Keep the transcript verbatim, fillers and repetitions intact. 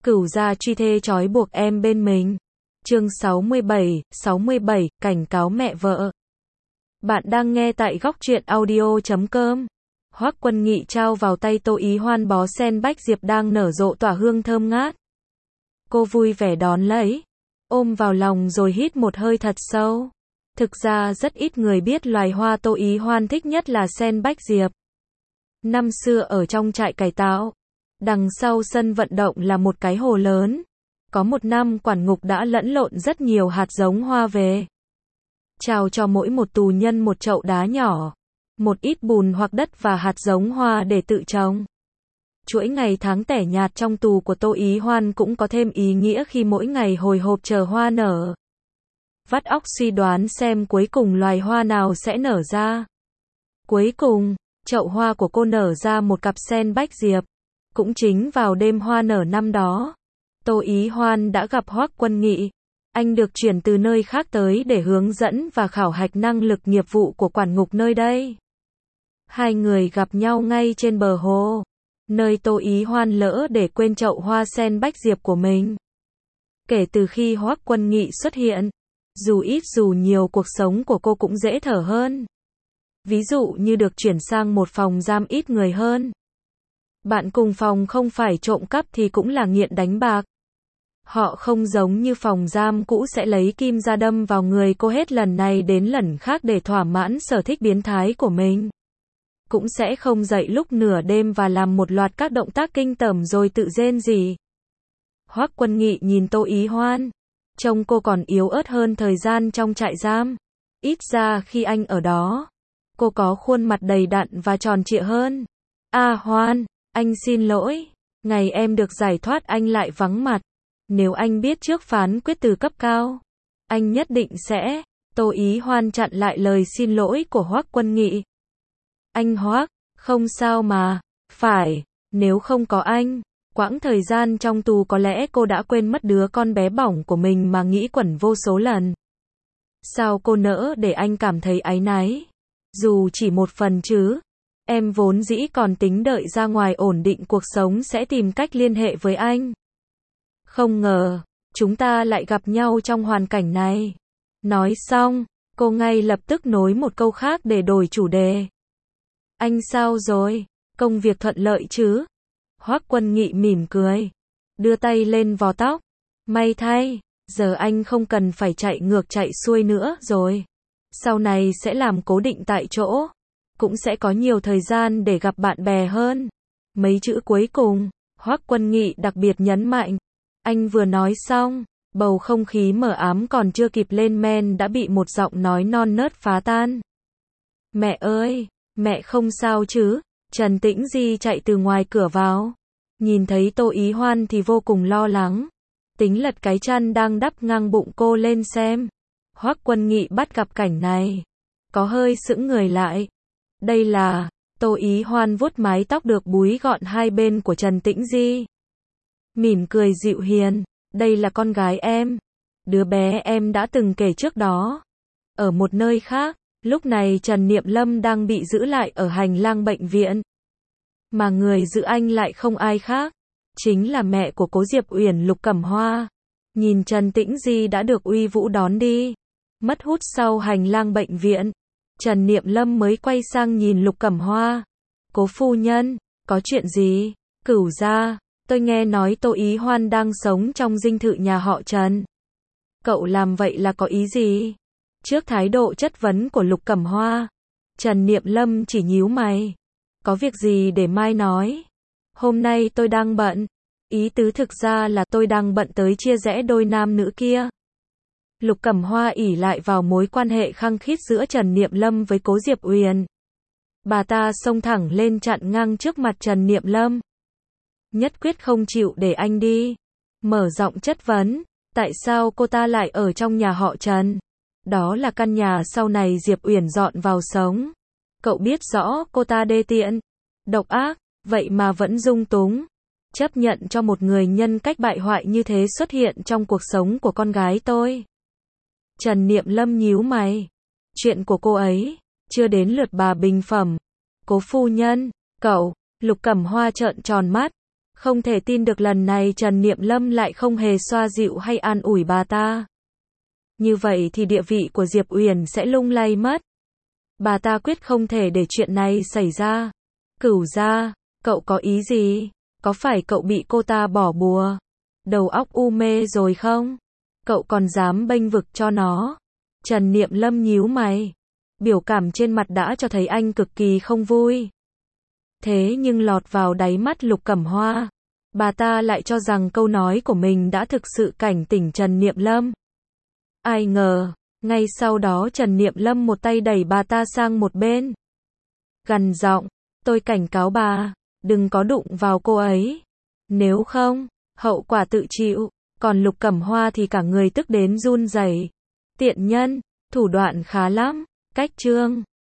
Cửu gia truy thê trói buộc em bên mình. Chương sáu mươi bảy, sáu mươi bảy, cảnh cáo mẹ vợ. Bạn đang nghe tại góc truyện audio chấm com. Hoắc Quân Nghị trao vào tay Tô Ý Hoan bó sen bách diệp đang nở rộ tỏa hương thơm ngát. Cô vui vẻ đón lấy, ôm vào lòng rồi hít một hơi thật sâu. Thực ra rất ít người biết loài hoa Tô Ý Hoan thích nhất là sen bách diệp. Năm xưa ở trong trại cải tạo, đằng sau sân vận động là một cái hồ lớn. Có một năm quản ngục đã lẫn lộn rất nhiều hạt giống hoa về, trao cho mỗi một tù nhân một chậu đá nhỏ, một ít bùn hoặc đất và hạt giống hoa để tự trồng. Chuỗi ngày tháng tẻ nhạt trong tù của Tô Ý Hoan cũng có thêm ý nghĩa khi mỗi ngày hồi hộp chờ hoa nở. Vắt óc suy đoán xem cuối cùng loài hoa nào sẽ nở ra. Cuối cùng, chậu hoa của cô nở ra một cặp sen bách diệp. Cũng chính vào đêm hoa nở năm đó, Tô Ý Hoan đã gặp Hoắc Quân Nghị. Anh được chuyển từ nơi khác tới để hướng dẫn và khảo hạch năng lực nghiệp vụ của quản ngục nơi đây. Hai người gặp nhau ngay trên bờ hồ, nơi Tô Ý Hoan lỡ để quên chậu hoa sen bách diệp của mình. Kể từ khi Hoắc Quân Nghị xuất hiện, dù ít dù nhiều cuộc sống của cô cũng dễ thở hơn. Ví dụ như được chuyển sang một phòng giam ít người hơn. Bạn cùng phòng không phải trộm cắp thì cũng là nghiện đánh bạc. Họ không giống như phòng giam cũ sẽ lấy kim ra đâm vào người cô hết lần này đến lần khác để thỏa mãn sở thích biến thái của mình. Cũng sẽ không dậy lúc nửa đêm và làm một loạt các động tác kinh tởm rồi tự rên rỉ. Hoắc Quân Nghị nhìn Tô Ý Hoan, trông cô còn yếu ớt hơn thời gian trong trại giam. Ít ra khi anh ở đó, cô có khuôn mặt đầy đặn và tròn trịa hơn. À Hoan, anh xin lỗi, ngày em được giải thoát anh lại vắng mặt. Nếu anh biết trước phán quyết từ cấp cao, anh nhất định sẽ. Tô Ý Hoan chặn lại lời xin lỗi của Hoắc Quân Nghị. Anh Hoắc, không sao mà. Phải, nếu không có anh, quãng thời gian trong tù có lẽ cô đã quên mất đứa con bé bỏng của mình mà nghĩ quẩn vô số lần. Sao cô nỡ để anh cảm thấy áy náy? Dù chỉ một phần chứ. Em vốn dĩ còn tính đợi ra ngoài ổn định cuộc sống sẽ tìm cách liên hệ với anh. Không ngờ, chúng ta lại gặp nhau trong hoàn cảnh này. Nói xong, cô ngay lập tức nối một câu khác để đổi chủ đề. Anh sao rồi? Công việc thuận lợi chứ? Hoắc Quân Nghị mỉm cười, đưa tay lên vò tóc. May thay, giờ anh không cần phải chạy ngược chạy xuôi nữa rồi. Sau này sẽ làm cố định tại chỗ. Cũng sẽ có nhiều thời gian để gặp bạn bè hơn. Mấy chữ cuối cùng, Hoắc Quân Nghị đặc biệt nhấn mạnh. Anh vừa nói xong, bầu không khí mờ ám còn chưa kịp lên men đã bị một giọng nói non nớt phá tan. Mẹ ơi, mẹ không sao chứ? Trần Tĩnh Di chạy từ ngoài cửa vào. Nhìn thấy Tô Ý Hoan thì vô cùng lo lắng. Tính lật cái chăn đang đắp ngang bụng cô lên xem. Hoắc Quân Nghị bắt gặp cảnh này, có hơi sững người lại. Đây là, Tô Ý Hoan vuốt mái tóc được búi gọn hai bên của Trần Tĩnh Di. Mỉm cười dịu hiền, đây là con gái em. Đứa bé em đã từng kể trước đó. Ở một nơi khác, lúc này Trần Niệm Lâm đang bị giữ lại ở hành lang bệnh viện. Mà người giữ anh lại không ai khác, chính là mẹ của Cố Diệp Uyển Lục Cẩm Hoa. Nhìn Trần Tĩnh Di đã được uy vũ đón đi, mất hút sau hành lang bệnh viện. Trần Niệm Lâm mới quay sang nhìn Lục Cẩm Hoa. Cố phu nhân, có chuyện gì? Cửu gia, tôi nghe nói Tô Ý Hoan đang sống trong dinh thự nhà họ Trần. Cậu làm vậy là có ý gì? Trước thái độ chất vấn của Lục Cẩm Hoa, Trần Niệm Lâm chỉ nhíu mày. Có việc gì để mai nói? Hôm nay tôi đang bận. Ý tứ thực ra là tôi đang bận tới chia rẽ đôi nam nữ kia. Lục Cẩm Hoa ỷ lại vào mối quan hệ khăng khít giữa Trần Niệm Lâm với Cố Diệp Uyển. Bà ta xông thẳng lên chặn ngang trước mặt Trần Niệm Lâm. Nhất quyết không chịu để anh đi. Mở giọng chất vấn, tại sao cô ta lại ở trong nhà họ Trần? Đó là căn nhà sau này Diệp Uyển dọn vào sống. Cậu biết rõ cô ta đê tiện, độc ác, vậy mà vẫn dung túng. Chấp nhận cho một người nhân cách bại hoại như thế xuất hiện trong cuộc sống của con gái tôi. Trần Niệm Lâm nhíu mày. Chuyện của cô ấy, chưa đến lượt bà bình phẩm. Cố phu nhân, cậu, Lục Cẩm Hoa trợn tròn mắt. Không thể tin được lần này Trần Niệm Lâm lại không hề xoa dịu hay an ủi bà ta. Như vậy thì địa vị của Diệp Uyển sẽ lung lay mất. Bà ta quyết không thể để chuyện này xảy ra. Cửu gia, cậu có ý gì? Có phải cậu bị cô ta bỏ bùa? Đầu óc u mê rồi không? Cậu còn dám bênh vực cho nó? Trần Niệm Lâm nhíu mày. Biểu cảm trên mặt đã cho thấy anh cực kỳ không vui. Thế nhưng lọt vào đáy mắt Lục Cẩm Hoa, bà ta lại cho rằng câu nói của mình đã thực sự cảnh tỉnh Trần Niệm Lâm. Ai ngờ, ngay sau đó Trần Niệm Lâm một tay đẩy bà ta sang một bên. Gằn giọng, tôi cảnh cáo bà, đừng có đụng vào cô ấy. Nếu không, hậu quả tự chịu. Còn Lục Cẩm Hoa thì cả người tức đến run rẩy. Tiện nhân, thủ đoạn khá lắm. Cách chương